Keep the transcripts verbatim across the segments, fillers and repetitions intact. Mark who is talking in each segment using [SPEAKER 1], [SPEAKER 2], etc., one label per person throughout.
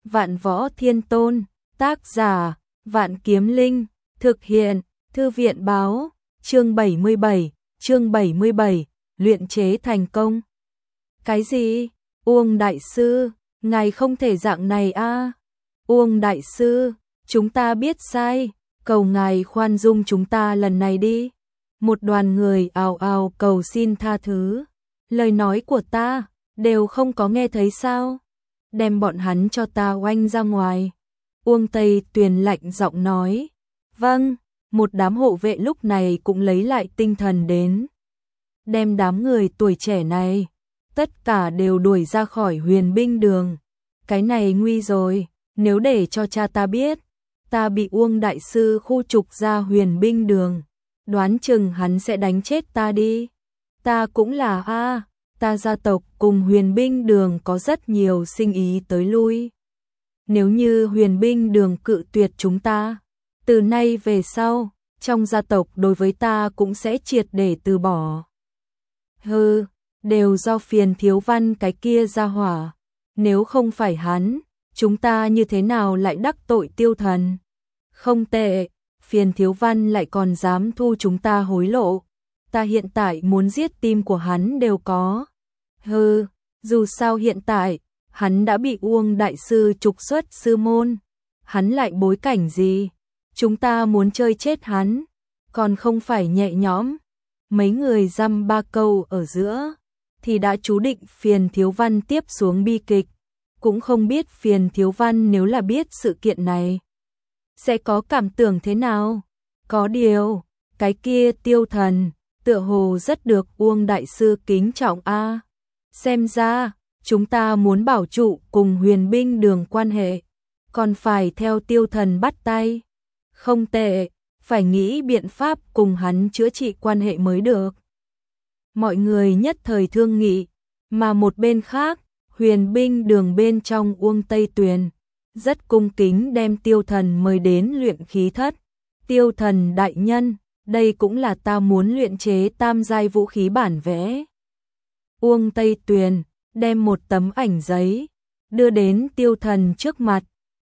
[SPEAKER 1] Vạn Võ Thiên Tôn, tác giả, Vạn Kiếm Linh, thực hiện, Thư viện báo, chương bảy mươi bảy, chương bảy mươi bảy, luyện chế thành công. Cái gì? Uông Đại Sư, ngài không thể dạng này a. Uông Đại Sư, chúng ta biết sai, cầu ngài khoan dung chúng ta lần này đi. Một đoàn người ào ào cầu xin tha thứ. Lời nói của ta, đều không có nghe thấy sao? Đem bọn hắn cho ta oanh ra ngoài. Uông Tây Tuyền lạnh giọng nói. Vâng, một đám hộ vệ lúc này cũng lấy lại tinh thần đến. Đem đám người tuổi trẻ này, tất cả đều đuổi ra khỏi huyền binh đường. Cái này nguy rồi, nếu để cho cha ta biết, ta bị Uông Đại Sư khu trục ra huyền binh đường, đoán chừng hắn sẽ đánh chết ta đi. Ta cũng là a, ta gia tộc cùng huyền binh đường có rất nhiều sinh ý tới lui. Nếu như huyền binh đường cự tuyệt chúng ta, từ nay về sau, trong gia tộc đối với ta cũng sẽ triệt để từ bỏ. Hừ, đều do Phiền Thiếu Văn cái kia ra hỏa, nếu không phải hắn, chúng ta như thế nào lại đắc tội Tiêu Thần? Không tệ, Phiền Thiếu Văn lại còn dám thu chúng ta hối lộ, ta hiện tại muốn giết tim của hắn đều có. Hừ, dù sao hiện tại, hắn đã bị Uông Đại Sư trục xuất sư môn, hắn lại bối cảnh gì? Chúng ta muốn chơi chết hắn, còn không phải nhẹ nhõm. Mấy người dăm ba câu ở giữa, thì đã chú định Phiền Thiếu Văn tiếp xuống bi kịch. Cũng không biết Phiền Thiếu Văn nếu là biết sự kiện này, sẽ có cảm tưởng thế nào? Có điều, cái kia Tiêu Thần, tựa hồ rất được Uông Đại Sư kính trọng a. Xem ra, chúng ta muốn bảo trụ cùng huyền binh đường quan hệ, còn phải theo Tiêu Thần bắt tay. Không tệ, phải nghĩ biện pháp cùng hắn chữa trị quan hệ mới được. Mọi người nhất thời thương nghị, mà một bên khác, huyền binh đường bên trong Uông Tây Tuyền, rất cung kính đem Tiêu Thần mời đến luyện khí thất. Tiêu Thần đại nhân, đây cũng là ta muốn luyện chế tam giai vũ khí bản vẽ. Uông Tây Tuyền đem một tấm ảnh giấy, đưa đến Tiêu Thần trước mặt.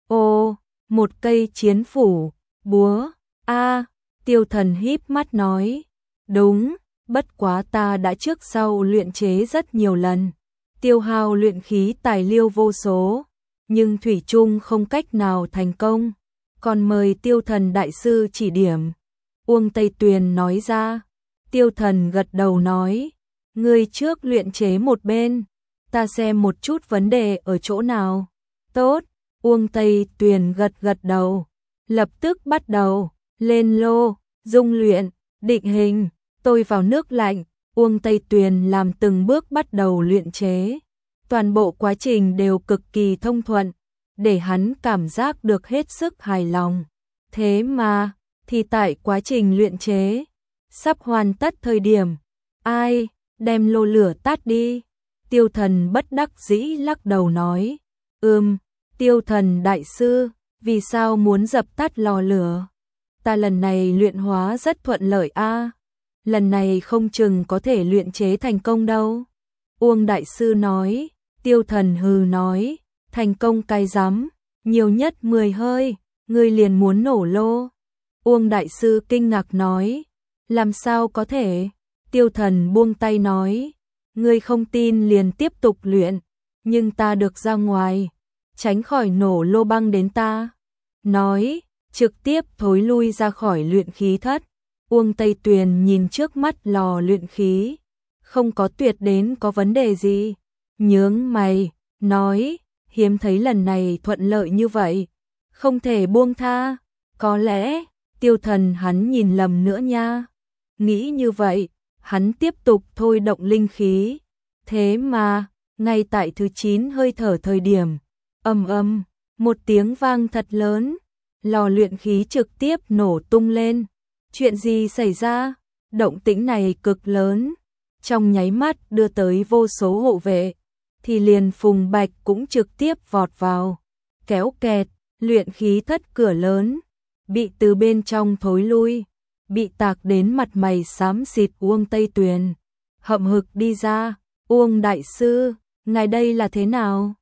[SPEAKER 1] Ô, một cây chiến phủ, búa, a. Tiêu Thần híp mắt nói. Đúng, bất quá ta đã trước sau luyện chế rất nhiều lần, tiêu hao luyện khí tài liêu vô số, nhưng thủy chung không cách nào thành công, còn mời Tiêu Thần Đại Sư chỉ điểm. Uông Tây Tuyền nói ra. Tiêu Thần gật đầu nói, ngươi trước luyện chế một bên, ta xem một chút vấn đề ở chỗ nào. Tốt, Uông Tây Tuyền gật gật đầu, lập tức bắt đầu, lên lô, dung luyện, định hình, tôi vào nước lạnh. Uông Tây Tuyền làm từng bước bắt đầu luyện chế. Toàn bộ quá trình đều cực kỳ thông thuận, để hắn cảm giác được hết sức hài lòng. Thế mà, thì tại quá trình luyện chế, sắp hoàn tất thời điểm, ai, đem lô lửa tắt đi. Tiêu Thần bất đắc dĩ lắc đầu nói, ừm, Tiêu Thần Đại Sư, vì sao muốn dập tắt lò lửa? Ta lần này luyện hóa rất thuận lợi a, lần này không chừng có thể luyện chế thành công đâu. Uông Đại Sư nói. Tiêu Thần hừ nói, thành công cái rắm, nhiều nhất mười hơi, ngươi liền muốn nổ lô. Uông Đại Sư kinh ngạc nói, làm sao có thể? Tiêu Thần buông tay nói, ngươi không tin liền tiếp tục luyện, nhưng ta được ra ngoài, tránh khỏi nổ lô băng đến ta. Nói, trực tiếp thối lui ra khỏi luyện khí thất. Uông Tây Tuyền nhìn trước mắt lò luyện khí, không có tuyệt đến có vấn đề gì. Nhướng mày, nói, hiếm thấy lần này thuận lợi như vậy, không thể buông tha, có lẽ, Tiêu Thần hắn nhìn lầm nữa nha. Nghĩ như vậy, hắn tiếp tục thôi động linh khí, thế mà, ngay tại thứ chín hơi thở thời điểm, ầm ầm, một tiếng vang thật lớn, lò luyện khí trực tiếp nổ tung lên. Chuyện gì xảy ra? Động tĩnh này cực lớn, trong nháy mắt đưa tới vô số hộ vệ. Thì liền Phùng Bạch cũng trực tiếp vọt vào, kéo kẹt, luyện khí thất cửa lớn, bị từ bên trong thối lui, bị tạc đến mặt mày xám xịt. Uông Tây Tuyền hậm hực đi ra, Uông Đại Sư, ngài đây là thế nào?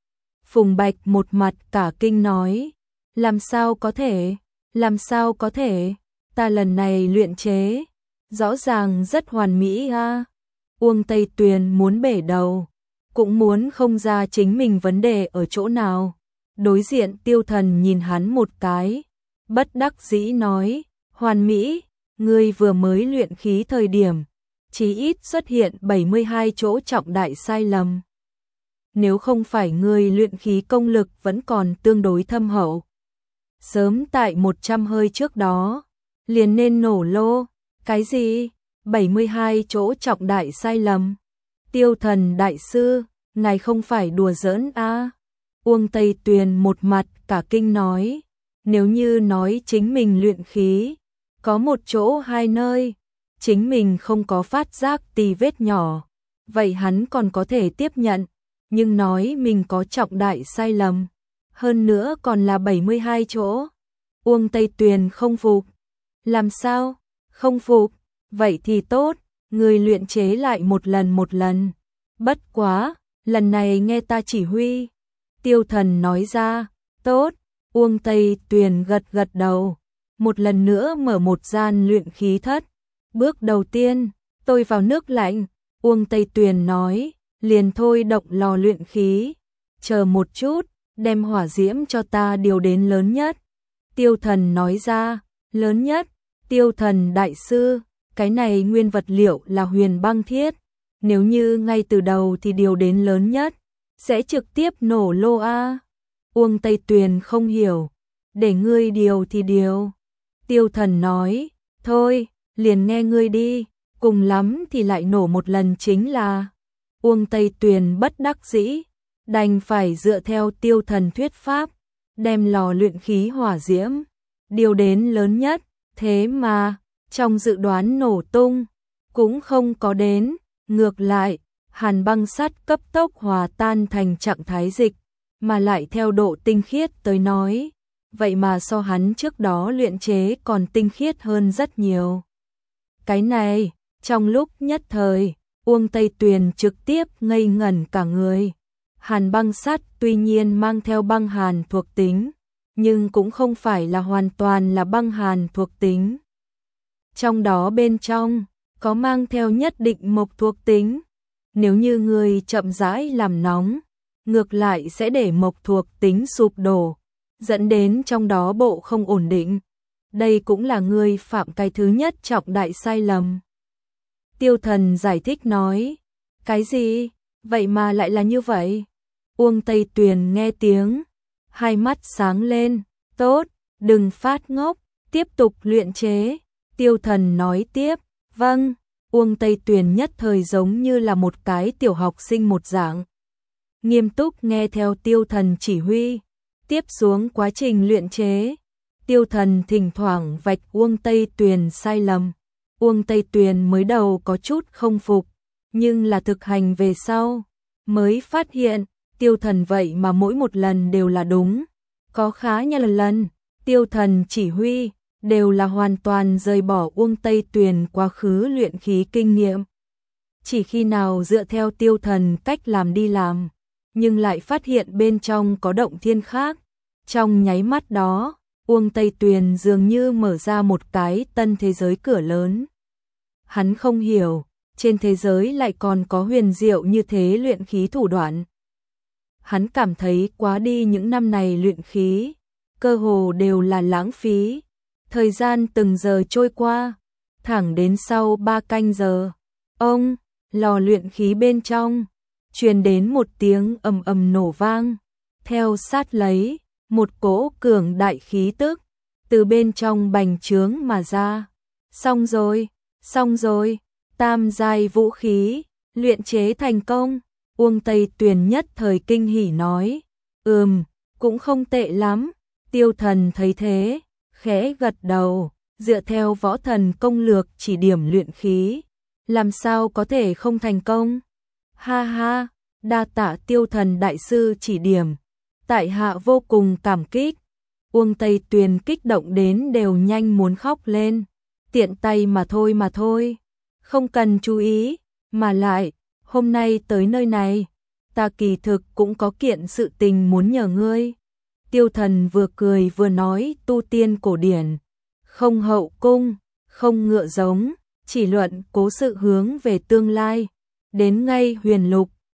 [SPEAKER 1] Phùng Bạch một mặt cả kinh nói, làm sao có thể, làm sao có thể, ta lần này luyện chế, rõ ràng rất hoàn mỹ a. Uông Tây Tuyền muốn bể đầu, cũng muốn không ra chính mình vấn đề ở chỗ nào. Đối diện Tiêu Thần nhìn hắn một cái, bất đắc dĩ nói, hoàn mỹ, ngươi vừa mới luyện khí thời điểm, chí ít xuất hiện bảy mươi hai chỗ trọng đại sai lầm. Nếu không phải ngươi luyện khí công lực vẫn còn tương đối thâm hậu, sớm tại một trăm hơi trước đó, liền nên nổ lô. Cái gì? bảy mươi hai chỗ trọng đại sai lầm? Tiêu Thần đại sư, ngài không phải đùa giỡn a? À? Uông Tây Tuyền một mặt cả kinh nói, nếu như nói chính mình luyện khí, có một chỗ hai nơi, chính mình không có phát giác tì vết nhỏ, vậy hắn còn có thể tiếp nhận, nhưng nói mình có trọng đại sai lầm, hơn nữa còn là bảy mươi hai chỗ. Uông Tây Tuyền không phục. Làm sao? Không phục? Vậy thì tốt, người luyện chế lại một lần một lần. Bất quá, lần này nghe ta chỉ huy. Tiêu Thần nói ra, tốt. Uông Tây Tuyền gật gật đầu, một lần nữa mở một gian luyện khí thất. Bước đầu tiên, tôi vào nước lạnh. Uông Tây Tuyền nói, liền thôi động lò luyện khí. Chờ một chút, đem hỏa diễm cho ta điều đến lớn nhất. Tiêu Thần nói ra, lớn nhất. Tiêu Thần đại sư, cái này nguyên vật liệu là huyền băng thiết. Nếu như ngay từ đầu thì điều đến lớn nhất, sẽ trực tiếp nổ lô a. Uông Tây Tuyền không hiểu, để ngươi điều thì điều. Tiêu Thần nói, thôi, liền nghe ngươi đi, cùng lắm thì lại nổ một lần chính là. Uông Tây Tuyền bất đắc dĩ, đành phải dựa theo Tiêu Thần thuyết pháp, đem lò luyện khí hỏa diễm, điều đến lớn nhất, thế mà, trong dự đoán nổ tung, cũng không có đến, ngược lại, hàn băng sắt cấp tốc hòa tan thành trạng thái dịch, mà lại theo độ tinh khiết tới nói, vậy mà so hắn trước đó luyện chế còn tinh khiết hơn rất nhiều. Cái này, trong lúc nhất thời, Uông Tây Tuyền trực tiếp ngây ngẩn cả người. Hàn băng sắt tuy nhiên mang theo băng hàn thuộc tính, nhưng cũng không phải là hoàn toàn là băng hàn thuộc tính. Trong đó bên trong, có mang theo nhất định mộc thuộc tính. Nếu như người chậm rãi làm nóng, ngược lại sẽ để mộc thuộc tính sụp đổ, dẫn đến trong đó bộ không ổn định. Đây cũng là người phạm cái thứ nhất trọng đại sai lầm. Tiêu Thần giải thích nói, cái gì? Vậy mà lại là như vậy? Uông Tây Tuyền nghe tiếng, hai mắt sáng lên, tốt, đừng phát ngốc, tiếp tục luyện chế. Tiêu Thần nói tiếp, vâng. Uông Tây Tuyền nhất thời giống như là một cái tiểu học sinh một dạng, nghiêm túc nghe theo Tiêu Thần chỉ huy. Tiếp xuống quá trình luyện chế, Tiêu Thần thỉnh thoảng vạch Uông Tây Tuyền sai lầm. Uông Tây Tuyền mới đầu có chút không phục, nhưng là thực hành về sau, mới phát hiện, Tiêu Thần vậy mà mỗi một lần đều là đúng. Có khá nhiều lần lần, Tiêu Thần chỉ huy, đều là hoàn toàn rời bỏ Uông Tây Tuyền quá khứ luyện khí kinh nghiệm. Chỉ khi nào dựa theo Tiêu Thần cách làm đi làm, nhưng lại phát hiện bên trong có động thiên khác. Trong nháy mắt đó, Uông Tây Tuyền dường như mở ra một cái tân thế giới cửa lớn. Hắn không hiểu, trên thế giới lại còn có huyền diệu như thế luyện khí thủ đoạn. Hắn cảm thấy quá đi những năm này luyện khí, cơ hồ đều là lãng phí. Thời gian từng giờ trôi qua, thẳng đến sau ba canh giờ, ông, lò luyện khí bên trong, truyền đến một tiếng ầm ầm nổ vang, theo sát lấy, một cỗ cường đại khí tức, từ bên trong bành trướng mà ra. Xong rồi, xong rồi, tam giai vũ khí, luyện chế thành công. Uông Tây Tuyền nhất thời kinh hỉ nói, ừm, cũng không tệ lắm. Tiêu Thần thấy thế, khẽ gật đầu, dựa theo võ thần công lược chỉ điểm luyện khí, làm sao có thể không thành công. Ha ha, đa tạ Tiêu Thần đại sư chỉ điểm, tại hạ vô cùng cảm kích. Uông Tây Tuyền kích động đến đều nhanh muốn khóc lên. Tiện tay mà thôi mà thôi, không cần chú ý, mà lại, hôm nay tới nơi này, ta kỳ thực cũng có kiện sự tình muốn nhờ ngươi. Tiêu Thần vừa cười vừa nói, tu tiên cổ điển, không hậu cung, không ngựa giống, chỉ luận cố sự hướng về tương lai. Đến ngay huyền lục,